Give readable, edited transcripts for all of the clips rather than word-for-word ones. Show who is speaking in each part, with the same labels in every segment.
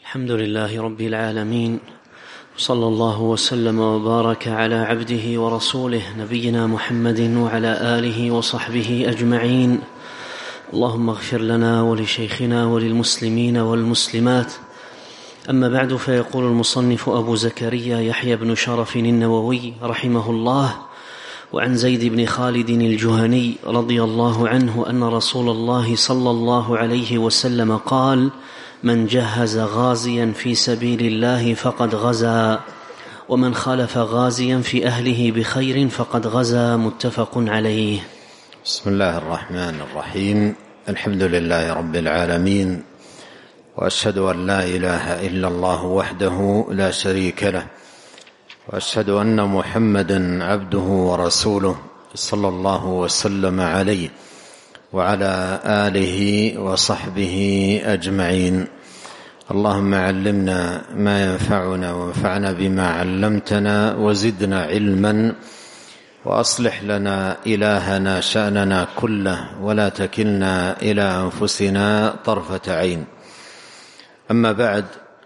Speaker 1: الحمد لله رب العالمين، صلى الله وسلم وبارك على عبده ورسوله نبينا محمد وعلى آله وصحبه أجمعين. اللهم اغفر لنا ولشيخنا وللمسلمين والمسلمات. أما بعد، فيقول المصنف أبو زكريا يحيى بن شرف النووي رحمه الله: وعن زيد بن خالد الجهني رضي الله عنه أن رسول الله صلى الله عليه وسلم قال: من جهز غازيا في سبيل الله فقد غزا، ومن خلف غازيا في أهله بخير فقد غزا. متفق عليه.
Speaker 2: بسم الله الرحمن الرحيم. الحمد لله رب العالمين، وأشهد أن لا إله إلا الله وحده لا شريك له، وأشهد أن محمدا عبده ورسوله صلى الله وسلم عليه وعلى آله وصحبه أجمعين. اللهم علمنا ما ينفعنا وانفعنا بما علمتنا وزدنا علما، وأصلح لنا إلهنا شأننا كله، ولا تكلنا إلى أنفسنا طرفة عين. أما بعد،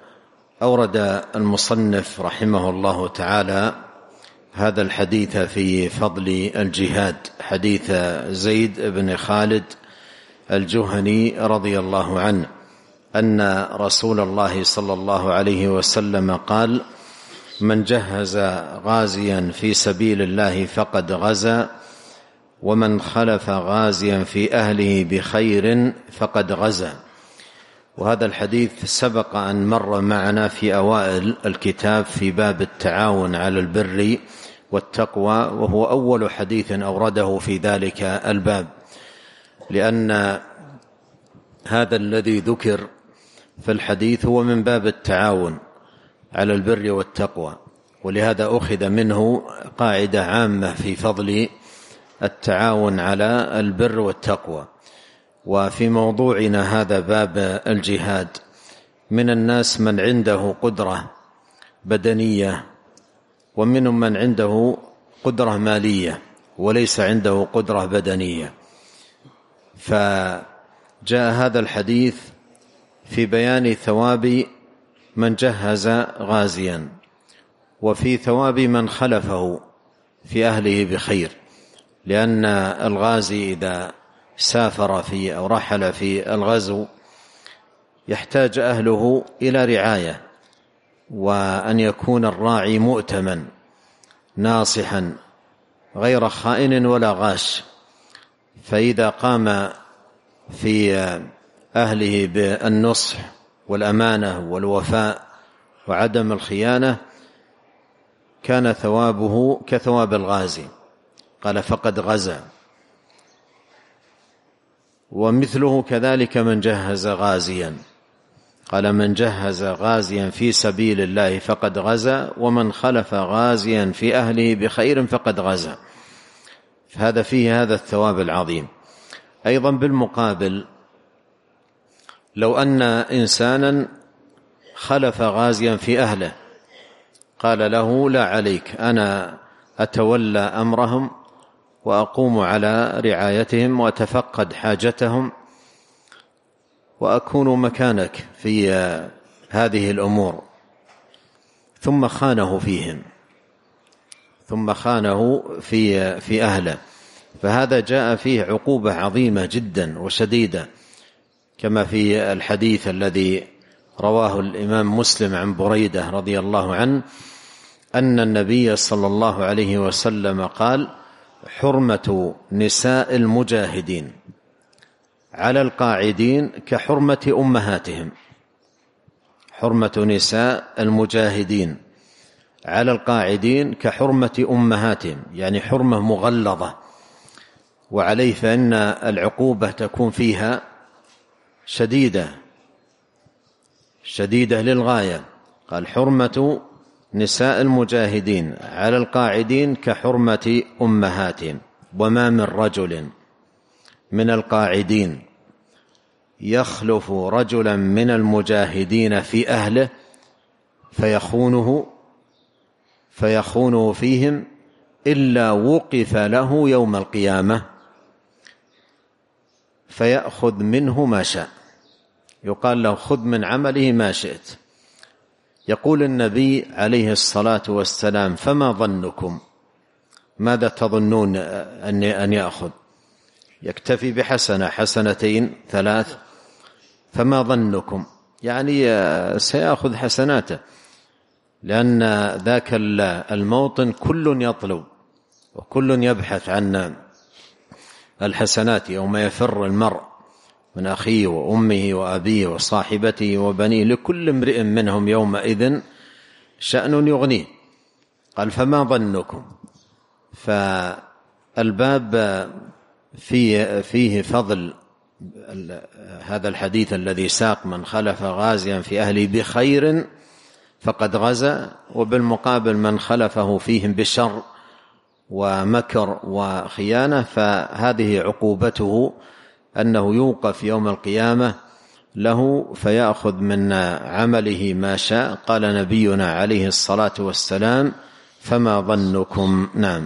Speaker 2: أورد المصنف رحمه الله تعالى هذا الحديث في فضل الجهاد، حديث زيد بن خالد الجهني رضي الله عنه أن رسول الله صلى الله عليه وسلم قال: من جهز غازيا في سبيل الله فقد غزا، ومن خلف غازيا في أهله بخير فقد غزا. وهذا الحديث سبق أن مر معنا في أوائل الكتاب في باب التعاون على البر والتقوى، وهو أول حديث أورده في ذلك الباب، لأن هذا الذي ذكر في الحديث هو من باب التعاون على البر والتقوى، ولهذا أخذ منه قاعدة عامة في فضل التعاون على البر والتقوى. وفي موضوعنا هذا باب الجهاد، من الناس من عنده قدرة بدنية، ومنهم من عنده قدرة مالية وليس عنده قدرة بدنية. فجاء هذا الحديث في بيان ثواب من جهز غازيا، وفي ثواب من خلفه في أهله بخير، لأن الغازي إذا سافر في أو رحل في الغزو يحتاج أهله إلى رعاية، وأن يكون الراعي مؤتمن ناصحا غير خائن ولا غاش. فإذا قام في أهله بالنصح والأمانة والوفاء وعدم الخيانة كان ثوابه كثواب الغازي، قال فقد غزا. ومثله كذلك من جهز غازيا، قال من جهز غازيا في سبيل الله فقد غزا، ومن خلف غازيا في أهله بخير فقد غزا. فهذا فيه هذا الثواب العظيم. أيضا بالمقابل، لو أن إنسانا خلف غازيا في أهله قال له: لا عليك، أنا أتولى أمرهم وأقوم على رعايتهم وأتفقد حاجتهم وأكون مكانك في هذه الأمور، ثم خانه فيهم، ثم خانه في أهله، فهذا جاء فيه عقوبة عظيمة جدا وشديدة، كما في الحديث الذي رواه الإمام مسلم عن بريدة رضي الله عنه أن النبي صلى الله عليه وسلم قال: حرمة نساء المجاهدين على القاعدين كحرمة أمهاتهم. حرمة نساء المجاهدين على القاعدين كحرمة أمهاتهم، يعني حرمة مغلظة، وعليه فإن العقوبة تكون فيها شديدة للغاية. قال: حرمة نساء المجاهدين على القاعدين كحرمة أمهاتهم. وما من رجل من القاعدين يخلف رجلا من المجاهدين في أهله فيخونه فيهم إلا وقف له يوم القيامة فيأخذ منه ما شاء. يقال له: خذ من عمله ما شئت، يقول النبي عليه الصلاة والسلام: فما ظنكم؟ ماذا تظنون أن يأخذ؟ يكتفي بحسنة، حسنتين، 3. فما ظنكم؟ يعني سيأخذ حسناته، لأن ذاك الموطن كل يطلب وكل يبحث عن الحسنات، يوم يفر المرء من أخيه وأمه وأبيه وصاحبته وبنيه، لكل امرئ منهم يومئذ شأن يغنيه. قال: فما ظنكم؟ فالباب فيه فضل هذا الحديث الذي ساق: من خلف غازيا في أهله بخير فقد غزا، وبالمقابل من خلفه فيهم بشر ومكر وخيانة فهذه عقوبته، أنه يوقف يوم القيامة له فيأخذ من عمله ما شاء. قال نبينا عليه الصلاة والسلام: فما ظنكم؟ نعم.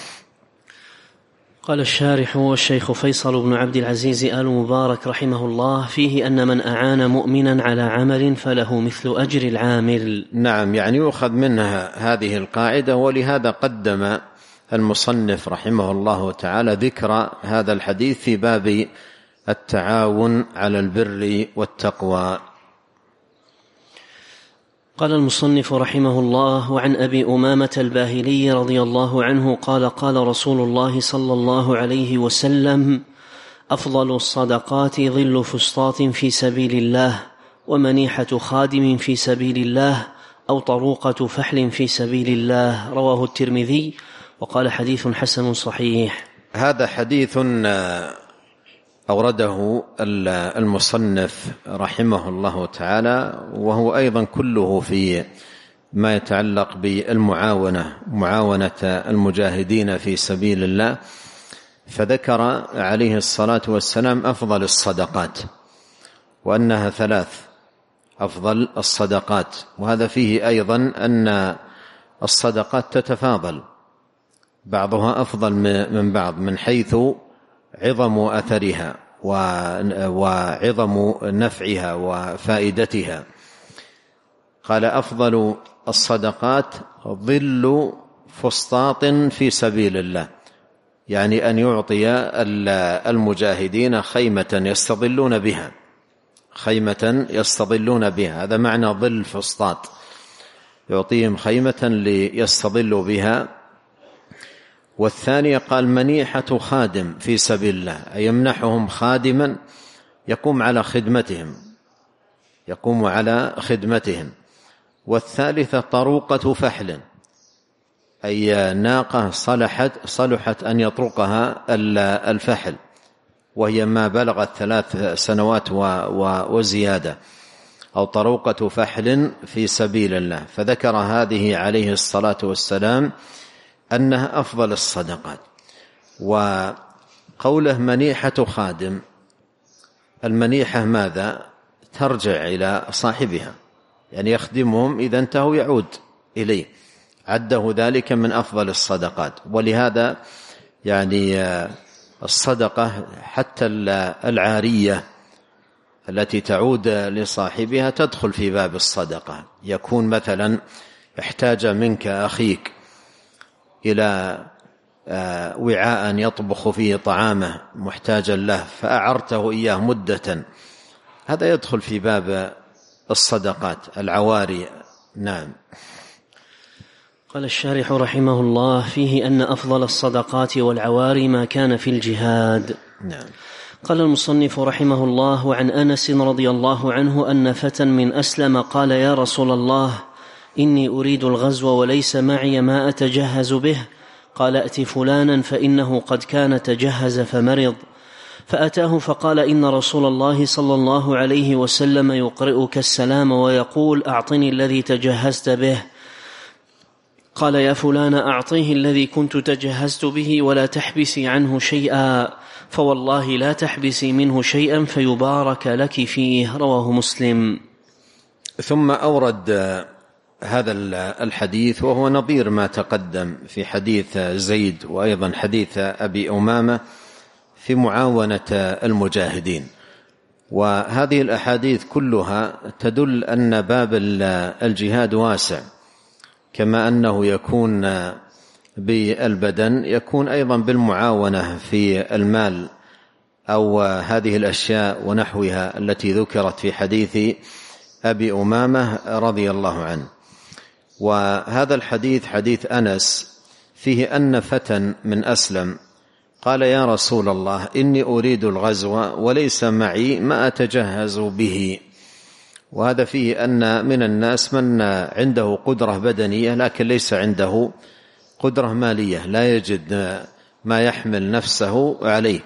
Speaker 1: قال الشارح والشيخ فيصل بن عبد العزيز آل مبارك رحمه الله: فيه أن من أعان مؤمنا على عمل فله مثل أجر العامل.
Speaker 2: نعم، يعني يؤخذ منها هذه القاعدة، ولهذا قدم المصنف رحمه الله تعالى ذكر هذا الحديث في باب التعاون على البر والتقوى.
Speaker 1: قال المصنف رحمه الله: وعن أبي أمامة الباهلي رضي الله عنه قال: قال رسول الله صلى الله عليه وسلم: أفضل الصدقات ظل فسطاط في سبيل الله، ومنيحة خادم في سبيل الله، أو طروقة فحل في سبيل الله. رواه الترمذي وقال: حديث حسن صحيح.
Speaker 2: هذا حديث أورده المصنف رحمه الله تعالى، وهو أيضا كله في ما يتعلق بالمعاونة، معاونة المجاهدين في سبيل الله. فذكر عليه الصلاة والسلام أفضل الصدقات، وأنها 3 أفضل الصدقات. وهذا فيه أيضا أن الصدقات تتفاضل، بعضها أفضل من بعض من حيث عظم أثرها وعظم نفعها وفائدتها. قال: أفضل الصدقات ظل فسطاط في سبيل الله، يعني أن يعطي المجاهدين خيمة يستظلون بها، خيمة يستظلون بها، هذا معنى ظل فسطاط، يعطيهم خيمة ليستظلوا بها. والثانية قال: منيحة خادم في سبيل الله، أي يمنحهم خادما يقوم على خدمتهم. والثالثة طروقة فحل، أي ناقة صلحت أن يطرقها الفحل، وهي ما بلغت 3 سنوات وزيادة، أو طروقة فحل في سبيل الله. فذكر هذه عليه الصلاة والسلام أنها أفضل الصدقات. وقوله منيحة خادم، المنيحة ماذا؟ ترجع إلى صاحبها، يعني يخدمهم إذا انتهوا يعود إليه، عده ذلك من أفضل الصدقات. ولهذا يعني الصدقة حتى العارية التي تعود لصاحبها تدخل في باب الصدقة. يكون مثلا احتاج منك أخيك إلى وعاء يطبخ فيه طعامه محتاجا له، فأعرته إياه مدة، هذا يدخل في باب الصدقات العواري. نعم.
Speaker 1: قال الشارح رحمه الله: فيه أن أفضل الصدقات والعواري ما كان في الجهاد.
Speaker 2: نعم.
Speaker 1: قال المصنف رحمه الله: وعن أنس رضي الله عنه أن فتى من أسلم قال: يا رسول الله، إني أريد الغزو وليس معي ما أتجهز به. قال: أت فلانا فإنه قد كان تجهز فمرض. فأتاه فقال: إن رسول الله صلى الله عليه وسلم يقرئك السلام ويقول: أعطني الذي تجهزت به. قال: يا فلان، أعطيه الذي كنت تجهزت به ولا تحبسي عنه شيئا، فوالله لا تحبسي منه شيئا فيبارك لك فيه. رواه مسلم.
Speaker 2: ثم أورد هذا الحديث، وهو نظير ما تقدم في حديث زيد وأيضا حديث أبي أمامة في معاونة المجاهدين. وهذه الأحاديث كلها تدل أن باب الجهاد واسع، كما أنه يكون بالبدن يكون أيضا بالمعاونة في المال أو هذه الأشياء ونحوها التي ذكرت في حديث أبي أمامة رضي الله عنه. وهذا الحديث حديث أنس فيه أن فتى من أسلم قال: يا رسول الله، إني أريد الغزو وليس معي ما أتجهز به. وهذا فيه أن من الناس من عنده قدرة بدنية لكن ليس عنده قدرة مالية، لا يجد ما يحمل نفسه عليه.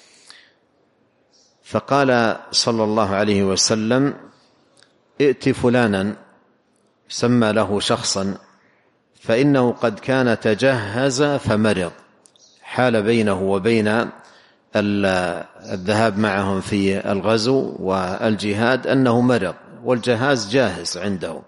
Speaker 2: فقال صلى الله عليه وسلم: ائت فلانا، سمى له شخصا، فإنه قد كان تجهز فمرض، حال بينه وبين الذهاب معهم في الغزو والجهاد أنه مرض والجهاز جاهز عنده.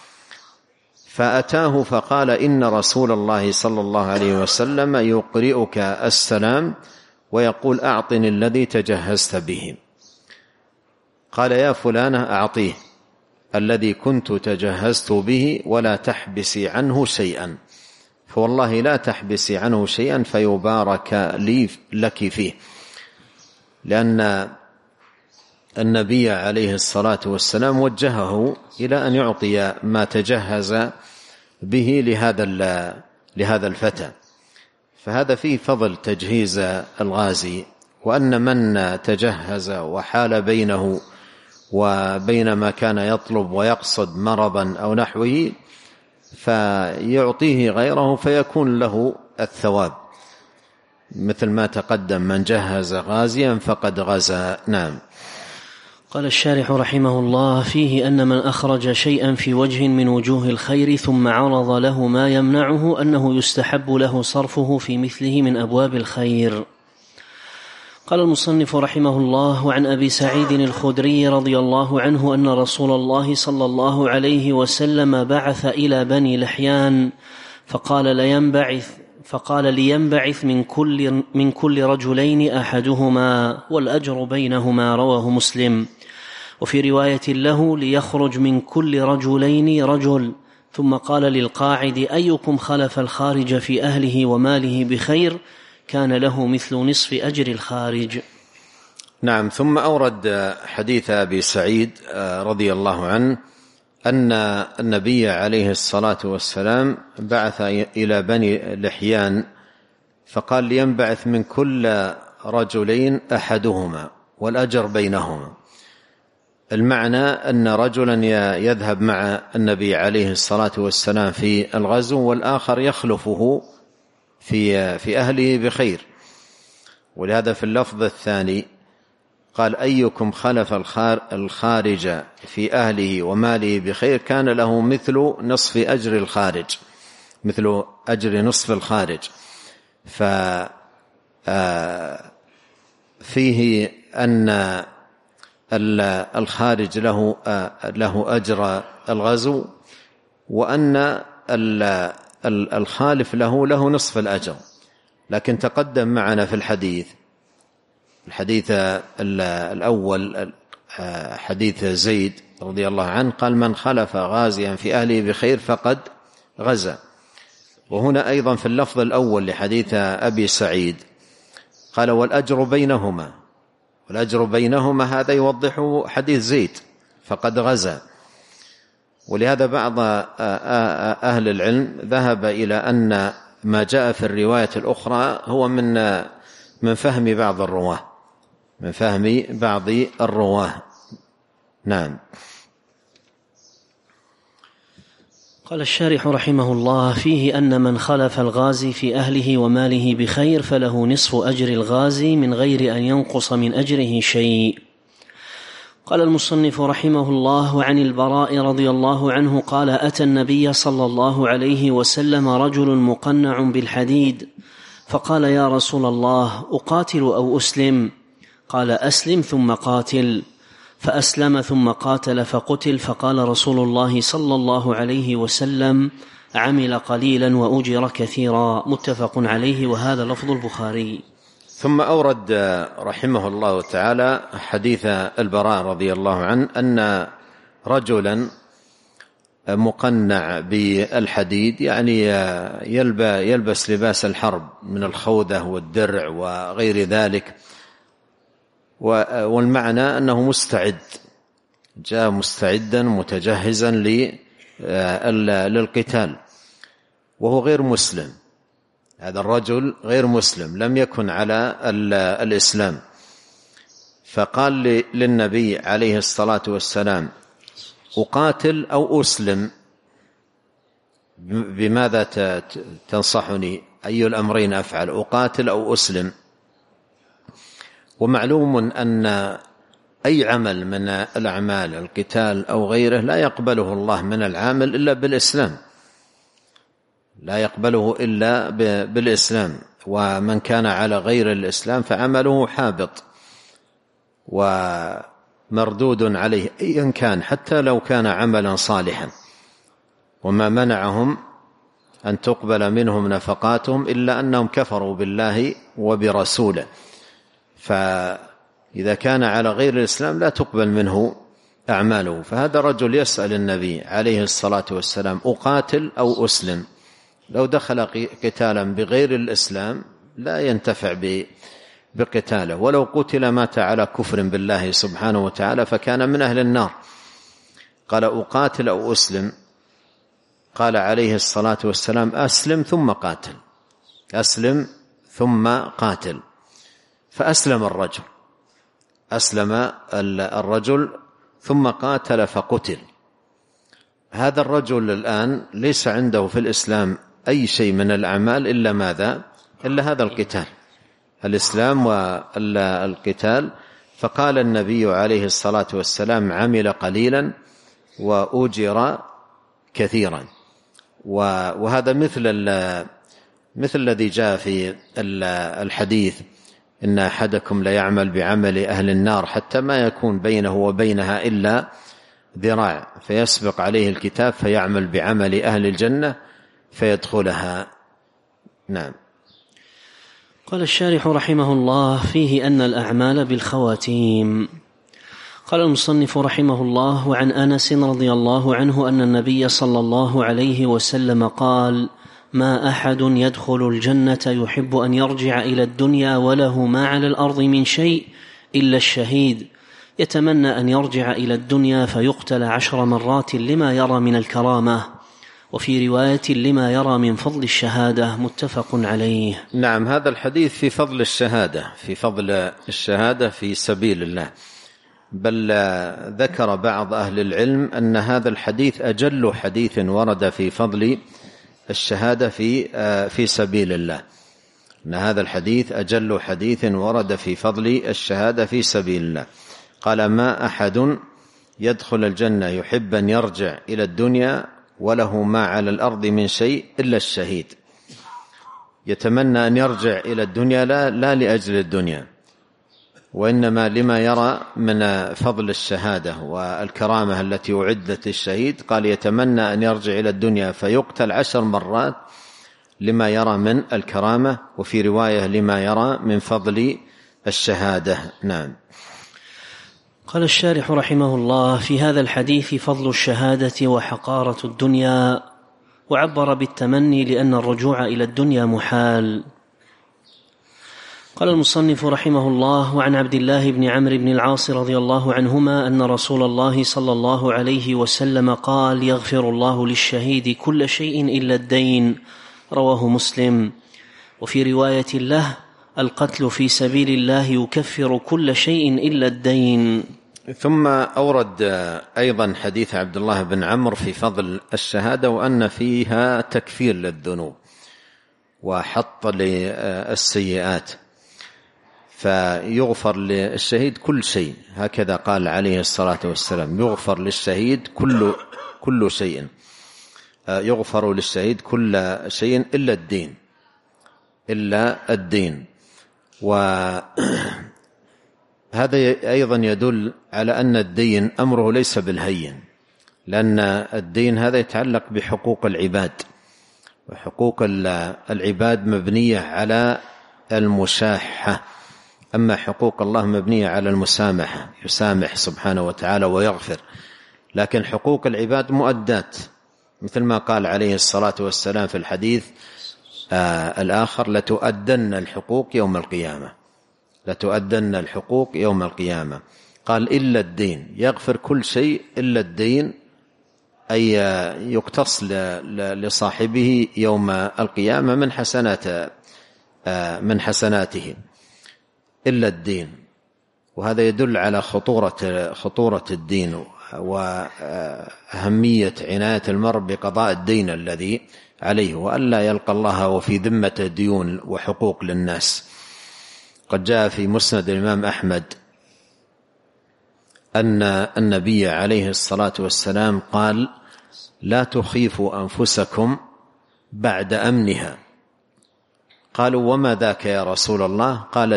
Speaker 2: فأتاه فقال: إن رسول الله صلى الله عليه وسلم يقرئك السلام ويقول: أعطني الذي تجهزت به. قال: يا فلانة، أعطيه الذي كنت تجهزت به ولا تحبسي عنه شيئا، فوالله لا تحبسي عنه شيئا فيبارك لك فيه. لأن النبي عليه الصلاة والسلام وجهه إلى أن يعطي ما تجهز به لهذا الفتى. فهذا فيه فضل تجهيز الغازي، وأن من تجهز وحال بينه وبين ما كان يطلب ويقصد مرضا أو نحوه فيعطيه غيره فيكون له الثواب، مثل ما تقدم: من جهز غازيا فقد غزا. نعم.
Speaker 1: قال الشارح رحمه الله: فيه أن من أخرج شيئا في وجه من وجوه الخير ثم عرض له ما يمنعه أنه يستحب له صرفه في مثله من أبواب الخير. قال المصنف رحمه الله: وعن أبي سعيد الخدري رضي الله عنه أن رسول الله صلى الله عليه وسلم بعث إلى بني لحيان فقال لينبعث من كل رجلين أحدهما والأجر بينهما، رواه مسلم. وفي رواية له: ليخرج من كل رجلين رجل. ثم قال للقاعد: أيكم خلف الخارج في أهله وماله بخير كان له مثل نصف أجر الخارج.
Speaker 2: نعم. ثم أورد حديث أبي سعيد رضي الله عنه أن النبي عليه الصلاة والسلام بعث إلى بني لحيان فقال: لينبعث من كل رجلين أحدهما والأجر بينهما. المعنى أن رجلا يذهب مع النبي عليه الصلاة والسلام في الغزو والآخر يخلفه في أهله بخير. ولهذا في اللفظ الثاني قال: أيكم خلف الخارج في أهله وماله بخير كان له مثل نصف أجر الخارج، مثل أجر نصف الخارج. فيه أن الخارج له أجر الغزو، وأن الخالف له نصف الأجر. لكن تقدم معنا في الحديث الأول حديث زيد رضي الله عنه قال: من خلف غازيا في أهله بخير فقد غزا. وهنا أيضا في اللفظ الأول لحديث أبي سعيد قال: والأجر بينهما. والأجر بينهما هذا يوضحه حديث زيد فقد غزا. ولهذا بعض أهل العلم ذهب إلى أن ما جاء في الرواية الأخرى هو من فهم بعض الرواه، من فهم بعض الرواه. نعم.
Speaker 1: قال الشارح رحمه الله: فيه أن من خلف الغازي في أهله وماله بخير فله نصف أجر الغازي من غير أن ينقص من أجره شيء. قال المصنف رحمه الله: وعن البراء رضي الله عنه قال: أتى النبي صلى الله عليه وسلم رجل مقنع بالحديد فقال: يا رسول الله، أقاتل أو أسلم؟ قال: أسلم ثم قاتل. فأسلم ثم قاتل فقتل. فقال رسول الله صلى الله عليه وسلم: عمل قليلا وأجر كثيرا. متفق عليه، وهذا لفظ البخاري.
Speaker 2: ثم أورد رحمه الله تعالى حديث البراء رضي الله عنه أن رجلا مقنع بالحديد، يعني يلبس لباس الحرب من الخوذة والدرع وغير ذلك، والمعنى أنه مستعد، جاء مستعدا متجهزا للقتال، وهو غير مسلم. هذا الرجل غير مسلم، لم يكن على الإسلام، فقال للنبي عليه الصلاة والسلام: أقاتل أو أسلم؟ بماذا تنصحني؟ أي الأمرين أفعل، أقاتل أو أسلم؟ ومعلوم أن أي عمل من الأعمال، القتال أو غيره، لا يقبله الله من العامل إلا بالإسلام، لا يقبله إلا بالإسلام، ومن كان على غير الإسلام فعمله حابط ومردود عليه أيا كان، حتى لو كان عملا صالحا. وما منعهم أن تقبل منهم نفقاتهم إلا أنهم كفروا بالله وبرسوله، فإذا كان على غير الإسلام لا تقبل منه أعماله. فهذا الرجل يسأل النبي عليه الصلاة والسلام: أقاتل أو أسلم؟ لو دخل قتالا بغير الإسلام لا ينتفع بقتاله، ولو قتل مات على كفر بالله سبحانه وتعالى فكان من أهل النار. قال: أقاتل أو أسلم؟ قال عليه الصلاة والسلام: أسلم ثم قاتل، أسلم ثم قاتل. فأسلم الرجل، أسلم الرجل ثم قاتل فقتل. هذا الرجل الآن ليس عنده في الإسلام أي شيء من الأعمال إلا ماذا؟ إلا هذا القتال، الإسلام والقتال. فقال النبي عليه الصلاة والسلام: عمل قليلا وأجر كثيرا. وهذا مثل الذي جاء في الحديث: إن أحدكم ليعمل بعمل أهل النار حتى ما يكون بينه وبينها إلا ذراع، فيسبق عليه الكتاب فيعمل بعمل أهل الجنة فيدخلها. نعم.
Speaker 1: قال الشارح رحمه الله: فيه أن الأعمال بالخواتيم. قال المصنف رحمه الله: وعن أنس رضي الله عنه أن النبي صلى الله عليه وسلم قال: ما أحد يدخل الجنة يحب أن يرجع إلى الدنيا وله ما على الأرض من شيء إلا الشهيد، يتمنى أن يرجع إلى الدنيا فيقتل 10 مرات لما يرى من الكرامة، وفي رواية لما يرى من فضل الشهادة، متفق عليه.
Speaker 2: نعم، هذا الحديث في فضل الشهادة، في فضل الشهادة في سبيل الله. بل ذكر بعض أهل العلم أن هذا الحديث أجل حديث ورد في فضل الشهادة في سبيل الله، أن هذا الحديث أجل حديث ورد في فضل الشهادة في سبيل الله. قال: ما أحد يدخل الجنة يحب أن يرجع إلى الدنيا وله ما على الأرض من شيء إلا الشهيد. يتمنى أن يرجع إلى الدنيا لا لأجل الدنيا، وإنما لما يرى من فضل الشهادة والكرامة التي أعدت للشهيد. قال: يتمنى أن يرجع إلى الدنيا فيقتل 10 مرات لما يرى من الكرامة، وفي رواية لما يرى من فضل الشهادة. نعم.
Speaker 1: قال الشارح رحمه الله: في هذا الحديث فضل الشهادة وحقارة الدنيا، وعبر بالتمني لأن الرجوع إلى الدنيا محال. قال المصنف رحمه الله: وعن عبد الله بن عمرو بن العاص رضي الله عنهما أن رسول الله صلى الله عليه وسلم قال: يغفر الله للشهيد كل شيء إلا الدين، رواه مسلم. وفي رواية له: القتل في سبيل الله يكفر كل شيء إلا الدين.
Speaker 2: ثم أورد أيضا حديث عبد الله بن عمرو في فضل الشهادة، وأن فيها تكفير للذنوب وحط للسيئات، فيغفر للشهيد كل شيء، هكذا قال عليه الصلاة والسلام: يغفر للشهيد كل شيء، يغفر للشهيد كل شيء إلا الدين. وهذا أيضا يدل على أن الدين أمره ليس بالهين، لأن الدين هذا يتعلق بحقوق العباد، وحقوق العباد مبنية على المشاحة. أما حقوق الله مبنية على المسامحة، يسامح سبحانه وتعالى ويغفر، لكن حقوق العباد مؤدات، مثل ما قال عليه الصلاة والسلام في الحديث الآخر: لتؤدن الحقوق يوم القيامة، لتؤدن الحقوق يوم القيامة. قال: إلا الدين، يغفر كل شيء إلا الدين، أي يقتص لصاحبه يوم القيامة من حسناته إلا الدين. وهذا يدل على خطورة الدين وأهمية عناية المرء بقضاء الدين الذي عليه، وألا يلقى الله وفي ذمته ديون وحقوق للناس. قد جاء في مسند الإمام أحمد أن النبي عليه الصلاة والسلام قال: لا تخيفوا أنفسكم بعد أمنها. قالوا: وما ذاك يا رسول الله؟ قال: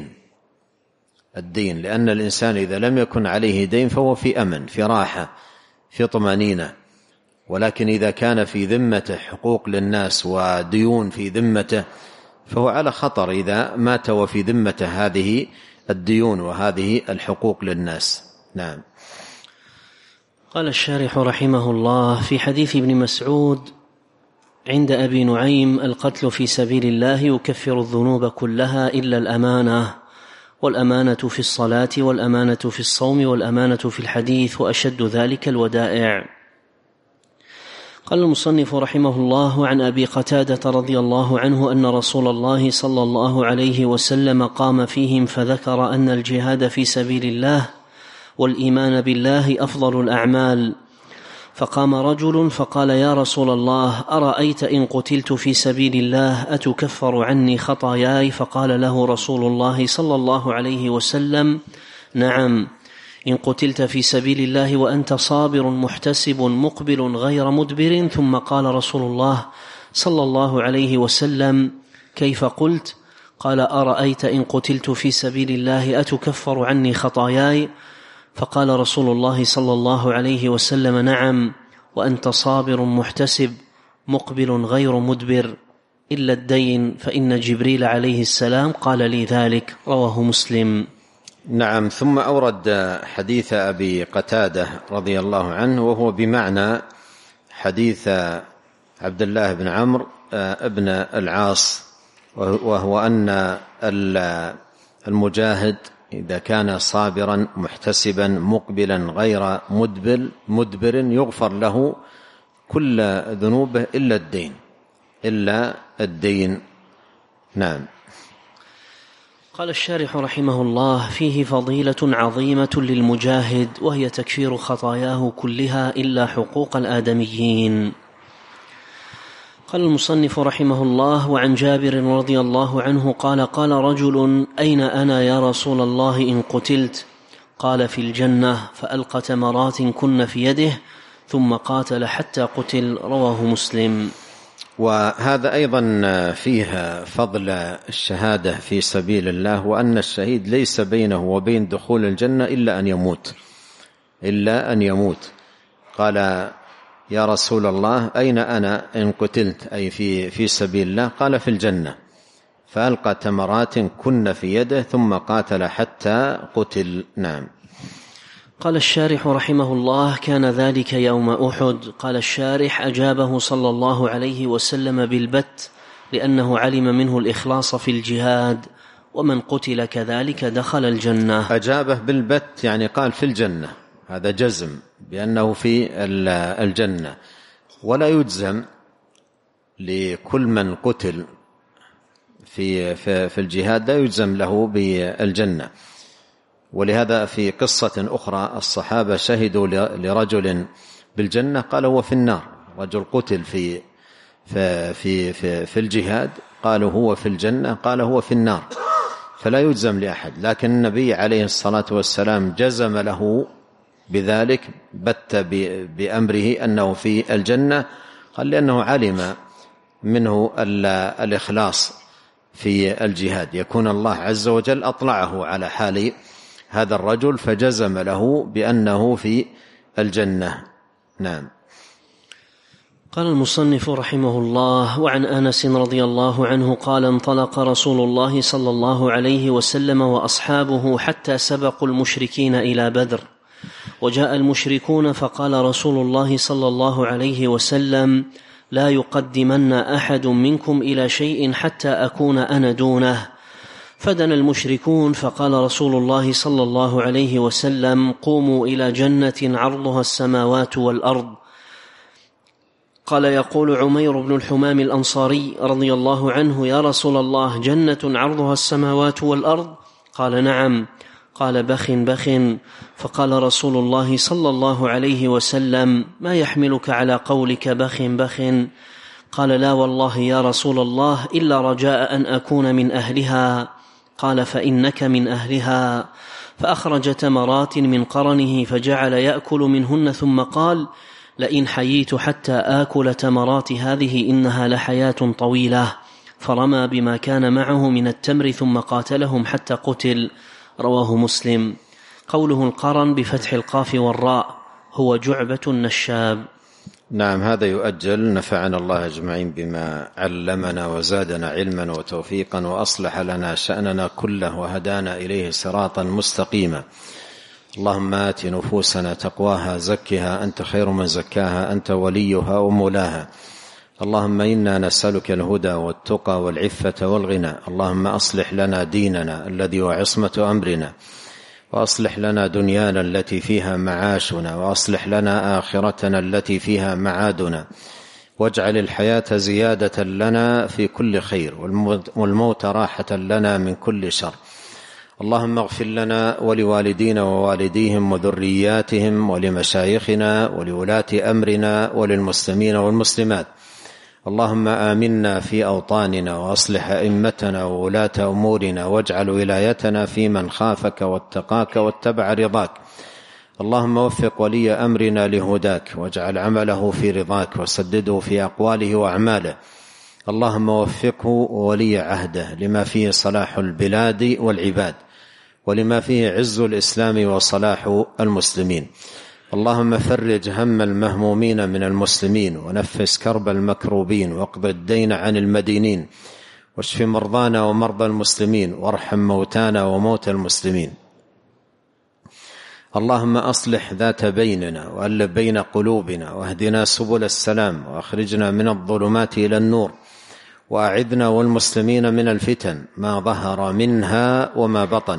Speaker 2: الدين، لأن الإنسان إذا لم يكن عليه دين فهو في أمن، في راحة، في طمأنينة. ولكن إذا كان في ذمته حقوق للناس وديون في ذمته فهو على خطر إذا مات وفي ذمته هذه الديون وهذه الحقوق للناس. نعم.
Speaker 1: قال الشارح رحمه الله: في حديث ابن مسعود عند أبي نعيم: القتل في سبيل الله يكفر الذنوب كلها إلا الأمانة، والأمانة في الصلاة، والأمانة في الصوم، والأمانة في الحديث، وأشد ذلك الودائع. قال المصنف رحمه الله: عن أبي قتادة رضي الله عنه أن رسول الله صلى الله عليه وسلم قام فيهم فذكر أن الجهاد في سبيل الله والإيمان بالله أفضل الأعمال، فقام رجل فقال: يا رسول الله، أرأيت إن قتلت في سبيل الله أتكفر عني خطاياي؟ فقال له رسول الله صلى الله عليه وسلم: نعم، إن قتلت في سبيل الله وأنت صابر محتسب مقبل غير مدبر. ثم قال رسول الله صلى الله عليه وسلم: كيف قلت؟ قال: أرأيت إن قتلت في سبيل الله أتكفر عني خطاياي؟ فقال رسول الله صلى الله عليه وسلم: نعم، وأنت صابر محتسب مقبل غير مدبر، إلا الدين، فإن جبريل عليه السلام قال لي ذلك. رواه مسلم.
Speaker 2: نعم. ثم أورد حديث أبي قتادة رضي الله عنه، وهو بمعنى حديث عبد الله بن عمرو ابن العاص، وهو أن المجاهد إذا كان صابرا محتسبا مقبلا غير مدبر يغفر له كل ذنوبه إلا الدين. نعم.
Speaker 1: قال الشارح رحمه الله: فيه فضيلة عظيمة للمجاهد، وهي تكفير خطاياه كلها إلا حقوق الآدميين. قال المصنف رحمه الله: وعن جابر رضي الله عنه قال: قال رجل: أين أنا يا رسول الله إن قتلت؟ قال: في الجنة. فألقى تمرات كن في يده ثم قاتل حتى قتل. رواه مسلم.
Speaker 2: وهذا أيضا فيه فضل الشهادة في سبيل الله، وأن الشهيد ليس بينه وبين دخول الجنة إلا أن يموت. قال: يا رسول الله، أين أنا إن قتلت؟ أي في سبيل الله. قال: في الجنة. فألقى تمرات كن في يده ثم قاتل حتى قتل. نعم.
Speaker 1: قال الشارح رحمه الله: كان ذلك يوم أحد. قال الشارح: أجابه صلى الله عليه وسلم بالبت، لأنه علم منه الإخلاص في الجهاد، ومن قتل كذلك دخل الجنة.
Speaker 2: أجابه بالبت يعني قال في الجنة، هذا جزم بأنه في الجنة، ولا يجزم لكل من قتل في الجهاد، لا يجزم له بالجنة. ولهذا في قصة أخرى الصحابة شهدوا لرجل بالجنة، قال هو في النار. رجل قتل في الجهاد، قالوا هو في الجنة، قال هو في النار. فلا يجزم لأحد، لكن النبي عليه الصلاة والسلام جزم له بذلك، بت بأمره أنه في الجنة. قال: لأنه علم منه الإخلاص في الجهاد، يكون الله عز وجل أطلعه على حال هذا الرجل فجزم له بأنه في الجنة. نعم.
Speaker 1: قال المصنف رحمه الله: وعن أنس رضي الله عنه قال: انطلق رسول الله صلى الله عليه وسلم وأصحابه حتى سبقوا المشركين إلى بدر، وجاء المشركون فقال رسول الله صلى الله عليه وسلم: لا يقدمن أحد منكم إلى شيء حتى أكون أنا دونه. فدنا المشركون فقال رسول الله صلى الله عليه وسلم: قوموا إلى جنة عرضها السماوات والأرض. قال: يقول عمير بن الحمام الأنصاري رضي الله عنه: يا رسول الله، جنة عرضها السماوات والأرض؟ قال: نعم. قال: بخ بخ. فقال رسول الله صلى الله عليه وسلم: ما يحملك على قولك بخ بخ؟ قال: لا والله يا رسول الله، إلا رجاء أن أكون من أهلها. قال: فإنك من أهلها. فأخرج تمرات من قرنه فجعل يأكل منهن، ثم قال: لئن حييت حتى آكل تمرات هذه إنها لحياة طويلة. فرمى بما كان معه من التمر ثم قاتلهم حتى قتل. رواه مسلم. قوله القرن بفتح القاف والراء هو جعبة النشاب.
Speaker 2: نعم، هذا يؤجل. نفعنا الله أجمعين بما علمنا وزادنا علما وتوفيقا وأصلح لنا شأننا كله وهدانا إليه صراطا مستقيما. اللهم آت نفوسنا تقواها، زكها أنت خير من زكاها، أنت وليها ومولاها. اللهم إنا نسألك الهدى والتقى والعفة والغنى. اللهم أصلح لنا ديننا الذي هو عصمة أمرنا، وأصلح لنا دنيانا التي فيها معاشنا، وأصلح لنا آخرتنا التي فيها معادنا، واجعل الحياة زيادة لنا في كل خير، والموت راحة لنا من كل شر. اللهم اغفر لنا ولوالدينا ووالديهم وذرياتهم ولمشايخنا ولولاة أمرنا وللمسلمين والمسلمات. اللهم آمنا في أوطاننا، وأصلح أئمتنا وولاة أمورنا، واجعل ولايتنا في من خافك واتقاك واتبع رضاك. اللهم وفق ولي أمرنا لهداك، واجعل عمله في رضاك، وسدده في أقواله وأعماله. اللهم وفقه وولي عهده لما فيه صلاح البلاد والعباد، ولما فيه عز الإسلام وصلاح المسلمين. اللهم فرج هم المهمومين من المسلمين، ونفس كرب المكروبين، واقض الدين عن المدينين، واشف مرضانا ومرضى المسلمين، وارحم موتانا وموتى المسلمين. اللهم أصلح ذات بيننا، وألف بين قلوبنا، واهدنا سبل السلام، وأخرجنا من الظلمات إلى النور، وأعذنا والمسلمين من الفتن ما ظهر منها وما بطن.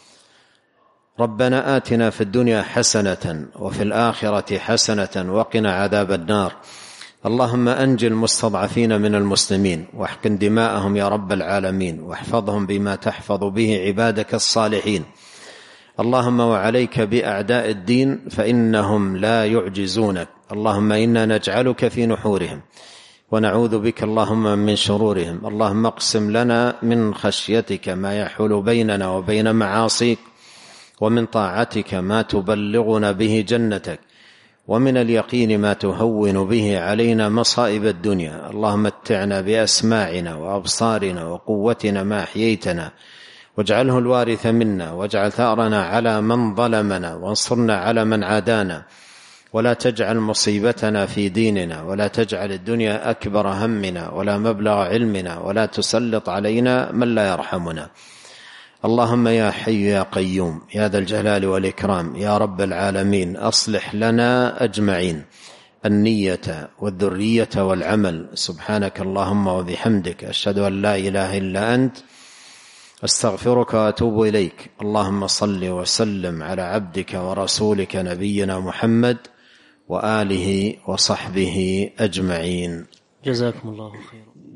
Speaker 2: ربنا آتنا في الدنيا حسنة وفي الآخرة حسنة وقنا عذاب النار. اللهم أنجِ المستضعفين من المسلمين، واحقن دماءهم يا رب العالمين، واحفظهم بما تحفظ به عبادك الصالحين. اللهم وعليك بأعداء الدين فإنهم لا يعجزونك. اللهم إنا نجعلك في نحورهم، ونعوذ بك اللهم من شرورهم. اللهم اقسم لنا من خشيتك ما يحول بيننا وبين معاصيك، ومن طاعتك ما تبلغنا به جنتك، ومن اليقين ما تهون به علينا مصائب الدنيا. اللهم متعنا بأسماعنا وأبصارنا وقوتنا ما أحييتنا، واجعله الوارث منا، واجعل ثأرنا على من ظلمنا، وانصرنا على من عادانا، ولا تجعل مصيبتنا في ديننا، ولا تجعل الدنيا أكبر همنا ولا مبلغ علمنا، ولا تسلط علينا من لا يرحمنا. اللهم يا حي يا قيوم يا ذا الجلال والإكرام يا رب العالمين، أصلح لنا أجمعين النية والذرية والعمل. سبحانك اللهم وبحمدك، أشهد أن لا إله إلا أنت، أستغفرك وأتوب إليك. اللهم صل وسلم على عبدك ورسولك نبينا محمد وآله وصحبه أجمعين.
Speaker 1: جزاكم الله خيرا.